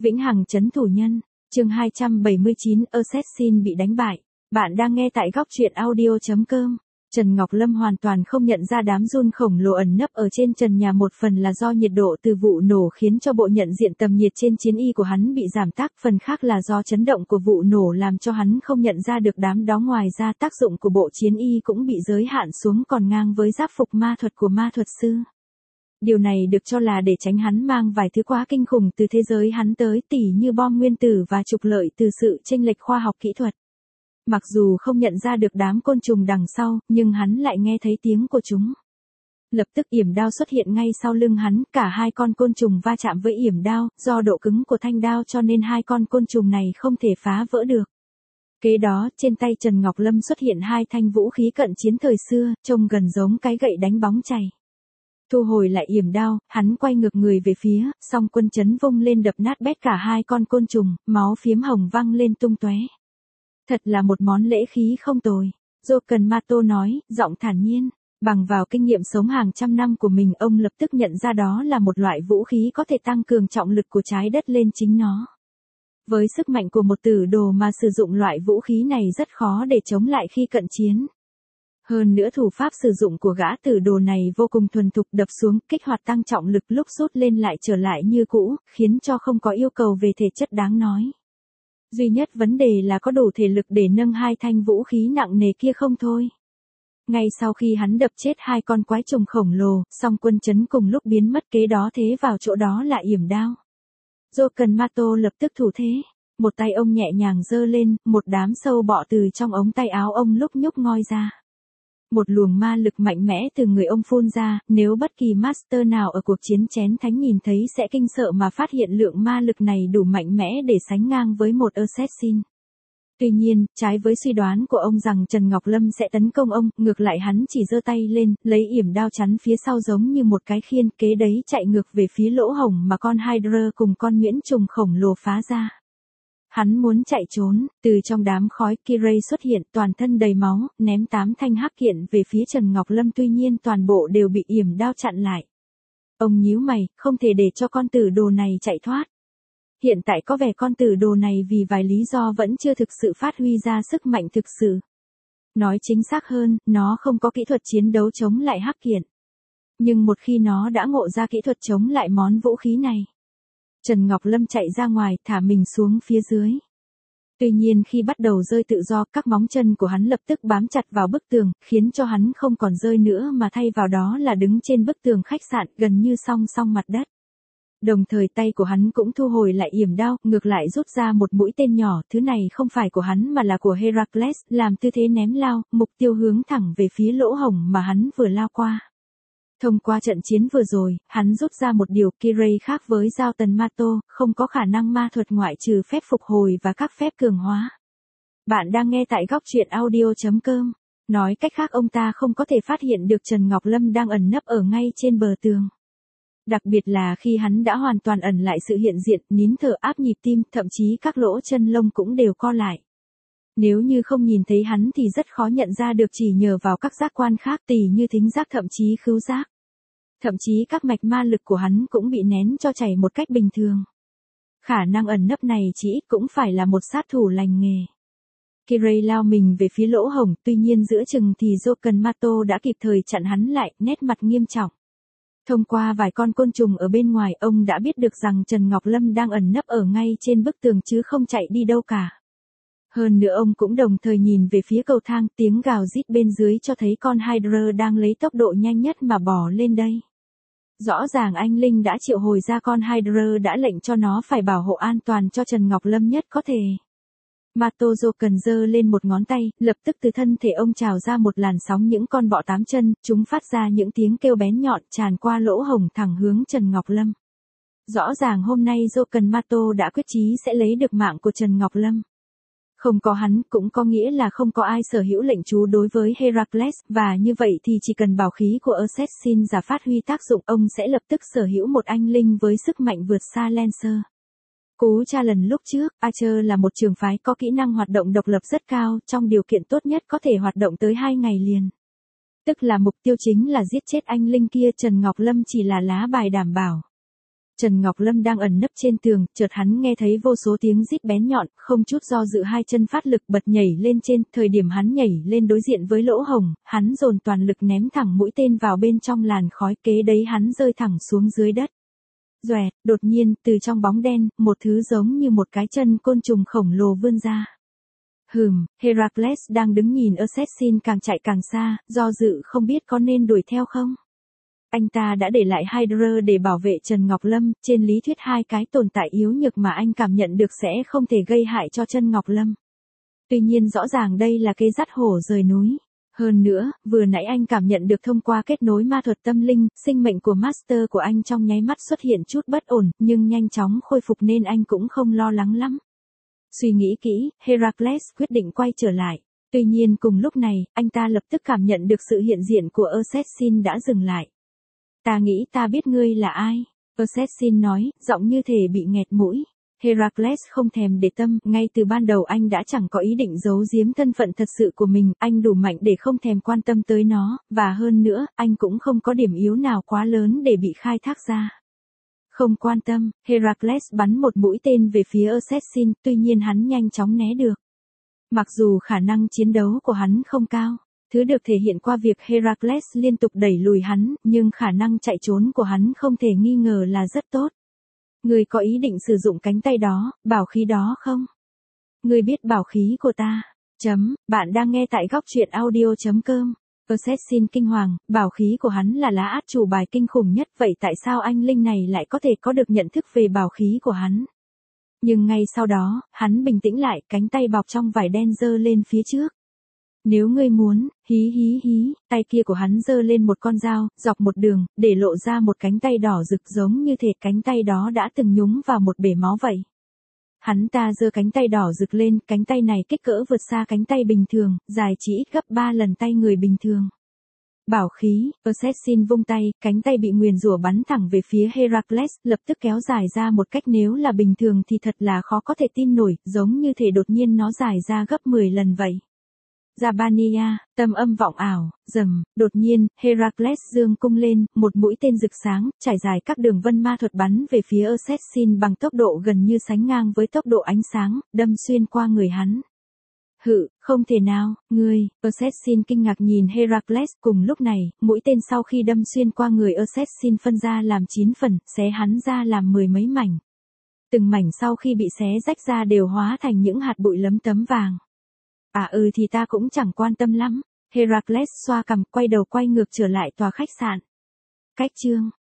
Vĩnh hằng trấn thủ nhân, chương 279 Assassin bị đánh bại. Bạn đang nghe tại góc truyện audio.com. Trần Ngọc Lâm hoàn toàn không nhận ra đám giun khổng lồ ẩn nấp ở trên trần nhà, một phần là do nhiệt độ từ vụ nổ khiến cho bộ nhận diện tầm nhiệt trên chiến y của hắn bị giảm tác, phần khác là do chấn động của vụ nổ làm cho hắn không nhận ra được đám đó. Ngoài ra tác dụng của bộ chiến y cũng bị giới hạn xuống còn ngang với giáp phục ma thuật của ma thuật sư. Điều này được cho là để tránh hắn mang vài thứ quá kinh khủng từ thế giới hắn tới, tỉ như bom nguyên tử và trục lợi từ sự chênh lệch khoa học kỹ thuật. Mặc dù không nhận ra được đám côn trùng đằng sau, nhưng hắn lại nghe thấy tiếng của chúng. Lập tức yểm đao xuất hiện ngay sau lưng hắn, cả hai con côn trùng va chạm với yểm đao, do độ cứng của thanh đao cho nên hai con côn trùng này không thể phá vỡ được. Kế đó, trên tay Trần Ngọc Lâm xuất hiện hai thanh vũ khí cận chiến thời xưa, trông gần giống cái gậy đánh bóng chày. Thu hồi lại yểm đao, hắn quay ngược người về phía, song quân chấn vung lên đập nát bét cả hai con côn trùng, máu phiếm hồng văng lên tung tóe. Thật là một món lễ khí không tồi, Joken Mato nói, giọng thản nhiên. Bằng vào kinh nghiệm sống hàng trăm năm của mình, ông lập tức nhận ra đó là một loại vũ khí có thể tăng cường trọng lực của trái đất lên chính nó. Với sức mạnh của một tử đồ mà sử dụng loại vũ khí này rất khó để chống lại khi cận chiến. Hơn nữa thủ pháp sử dụng của gã tử đồ này vô cùng thuần thục, đập xuống, kích hoạt tăng trọng lực, lúc rút lên lại trở lại như cũ, khiến cho không có yêu cầu về thể chất đáng nói. Duy nhất vấn đề là có đủ thể lực để nâng hai thanh vũ khí nặng nề kia không thôi. Ngay sau khi hắn đập chết hai con quái trùng khổng lồ, song quân chấn cùng lúc biến mất, kế đó thế vào chỗ đó là yểm đao. Joken Mato lập tức thủ thế. Một tay ông nhẹ nhàng giơ lên, một đám sâu bọ từ trong ống tay áo ông lúc nhúc ngoi ra. Một luồng ma lực mạnh mẽ từ người ông phun ra, nếu bất kỳ master nào ở cuộc chiến chén thánh nhìn thấy sẽ kinh sợ mà phát hiện lượng ma lực này đủ mạnh mẽ để sánh ngang với một assassin. Tuy nhiên, trái với suy đoán của ông rằng Trần Ngọc Lâm sẽ tấn công ông, ngược lại hắn chỉ giơ tay lên, lấy yểm đao chắn phía sau giống như một cái khiên, kế đấy chạy ngược về phía lỗ hổng mà con Hydra cùng con nhuyễn trùng khổng lồ phá ra. Hắn muốn chạy trốn, từ trong đám khói, Kirei xuất hiện, toàn thân đầy máu, ném 8 thanh hắc kiện về phía Trần Ngọc Lâm, tuy nhiên toàn bộ đều bị yểm đao chặn lại. Ông nhíu mày, không thể để cho con tử đồ này chạy thoát. Hiện tại có vẻ con tử đồ này vì vài lý do vẫn chưa thực sự phát huy ra sức mạnh thực sự. Nói chính xác hơn, nó không có kỹ thuật chiến đấu chống lại hắc kiện. Nhưng một khi nó đã ngộ ra kỹ thuật chống lại món vũ khí này, Trần Ngọc Lâm chạy ra ngoài, thả mình xuống phía dưới. Tuy nhiên khi bắt đầu rơi tự do, các móng chân của hắn lập tức bám chặt vào bức tường, khiến cho hắn không còn rơi nữa mà thay vào đó là đứng trên bức tường khách sạn, gần như song song mặt đất. Đồng thời tay của hắn cũng thu hồi lại yểm đao, ngược lại rút ra một mũi tên nhỏ, thứ này không phải của hắn mà là của Heracles, làm tư thế ném lao, mục tiêu hướng thẳng về phía lỗ hổng mà hắn vừa lao qua. Thông qua trận chiến vừa rồi, hắn rút ra một điều, Kirei khác với Giao Tần Mato, không có khả năng ma thuật ngoại trừ phép phục hồi và các phép cường hóa. Bạn đang nghe tại góc truyện audio.com. Nói cách khác, ông ta không có thể phát hiện được Trần Ngọc Lâm đang ẩn nấp ở ngay trên bờ tường. Đặc biệt là khi hắn đã hoàn toàn ẩn lại sự hiện diện, nín thở, áp nhịp tim, thậm chí các lỗ chân lông cũng đều co lại. Nếu như không nhìn thấy hắn thì rất khó nhận ra được chỉ nhờ vào các giác quan khác, tỉ như thính giác, thậm chí khứu giác. Thậm chí các mạch ma lực của hắn cũng bị nén cho chảy một cách bình thường. Khả năng ẩn nấp này chỉ ít cũng phải là một sát thủ lành nghề. Kirei lao mình về phía lỗ hổng, tuy nhiên giữa chừng thì Joken Mato đã kịp thời chặn hắn lại, nét mặt nghiêm trọng. Thông qua vài con côn trùng ở bên ngoài, ông đã biết được rằng Trần Ngọc Lâm đang ẩn nấp ở ngay trên bức tường chứ không chạy đi đâu cả. Hơn nữa ông cũng đồng thời nhìn về phía cầu thang, tiếng gào rít bên dưới cho thấy con Hydra đang lấy tốc độ nhanh nhất mà bò lên đây. Rõ ràng anh Linh đã triệu hồi ra con Hydra, đã lệnh cho nó phải bảo hộ an toàn cho Trần Ngọc Lâm nhất có thể. Mato Joken giơ lên một ngón tay, lập tức từ thân thể ông trào ra một làn sóng những con bọ 8 chân, chúng phát ra những tiếng kêu bén nhọn tràn qua lỗ hổng thẳng hướng Trần Ngọc Lâm. Rõ ràng hôm nay Joken Mato đã quyết chí sẽ lấy được mạng của Trần Ngọc Lâm. Không có hắn cũng có nghĩa là không có ai sở hữu lệnh trú đối với Heracles, và như vậy thì chỉ cần bảo khí của Assassin giả phát huy tác dụng, ông sẽ lập tức sở hữu một anh linh với sức mạnh vượt xa Lancer. Cú tra lần lúc trước, Archer là một trường phái có kỹ năng hoạt động độc lập rất cao, trong điều kiện tốt nhất có thể hoạt động tới 2 ngày liền. Tức là mục tiêu chính là giết chết anh linh kia, Trần Ngọc Lâm chỉ là lá bài đảm bảo. Trần Ngọc Lâm đang ẩn nấp trên tường, chợt hắn nghe thấy vô số tiếng rít bén nhọn, không chút do dự hai chân phát lực bật nhảy lên trên, thời điểm hắn nhảy lên đối diện với lỗ hổng, hắn dồn toàn lực ném thẳng mũi tên vào bên trong làn khói, kế đấy hắn rơi thẳng xuống dưới đất. Doẹt, đột nhiên, từ trong bóng đen, một thứ giống như một cái chân côn trùng khổng lồ vươn ra. Heracles đang đứng nhìn Assassin càng chạy càng xa, do dự không biết có nên đuổi theo không. Anh ta đã để lại Hydra để bảo vệ Trần Ngọc Lâm, trên lý thuyết hai cái tồn tại yếu nhược mà anh cảm nhận được sẽ không thể gây hại cho Trần Ngọc Lâm. Tuy nhiên rõ ràng đây là kế dắt hổ rời núi. Hơn nữa, vừa nãy anh cảm nhận được thông qua kết nối ma thuật tâm linh, sinh mệnh của Master của anh trong nháy mắt xuất hiện chút bất ổn, nhưng nhanh chóng khôi phục nên anh cũng không lo lắng lắm. Suy nghĩ kỹ, Heracles quyết định quay trở lại. Tuy nhiên cùng lúc này, anh ta lập tức cảm nhận được sự hiện diện của Assassin đã dừng lại. Ta nghĩ ta biết ngươi là ai. Assassin nói, giọng như thể bị nghẹt mũi. Heracles không thèm để tâm, ngay từ ban đầu anh đã chẳng có ý định giấu giếm thân phận thật sự của mình, anh đủ mạnh để không thèm quan tâm tới nó, và hơn nữa, anh cũng không có điểm yếu nào quá lớn để bị khai thác ra. Không quan tâm, Heracles bắn một mũi tên về phía Assassin, tuy nhiên hắn nhanh chóng né được. Mặc dù khả năng chiến đấu của hắn không cao, thứ được thể hiện qua việc Heracles liên tục đẩy lùi hắn, nhưng khả năng chạy trốn của hắn không thể nghi ngờ là rất tốt. Ngươi có ý định sử dụng cánh tay đó, bảo khí đó không? Ngươi biết bảo khí của ta. Bạn đang nghe tại góc truyện audio.com. Assassin kinh hoàng, bảo khí của hắn là lá át chủ bài kinh khủng nhất, vậy tại sao anh linh này lại có thể có được nhận thức về bảo khí của hắn? Nhưng ngay sau đó, hắn bình tĩnh lại, cánh tay bọc trong vải đen giơ lên phía trước. Nếu ngươi muốn, hí, tay kia của hắn giơ lên một con dao, dọc một đường, để lộ ra một cánh tay đỏ rực giống như thể cánh tay đó đã từng nhúng vào một bể máu vậy. Hắn ta giơ cánh tay đỏ rực lên, cánh tay này kích cỡ vượt xa cánh tay bình thường, dài chỉ ít gấp 3 lần tay người bình thường. Bảo khí, Assassin vung tay, cánh tay bị nguyền rủa bắn thẳng về phía Heracles, lập tức kéo dài ra một cách nếu là bình thường thì thật là khó có thể tin nổi, giống như thể đột nhiên nó dài ra gấp 10 lần vậy. Zabania, tâm âm vọng ảo, đột nhiên, Heracles giương cung lên, một mũi tên rực sáng, trải dài các đường vân ma thuật bắn về phía Assassin bằng tốc độ gần như sánh ngang với tốc độ ánh sáng, đâm xuyên qua người hắn. Không thể nào, Assassin kinh ngạc nhìn Heracles, cùng lúc này, mũi tên sau khi đâm xuyên qua người Assassin phân ra làm 9 phần, xé hắn ra làm 10 mấy mảnh. Từng mảnh sau khi bị xé rách ra đều hóa thành những hạt bụi lấm tấm vàng. Thì ta cũng chẳng quan tâm lắm. Heracles xoa cằm, quay đầu quay ngược trở lại tòa khách sạn. Cách chương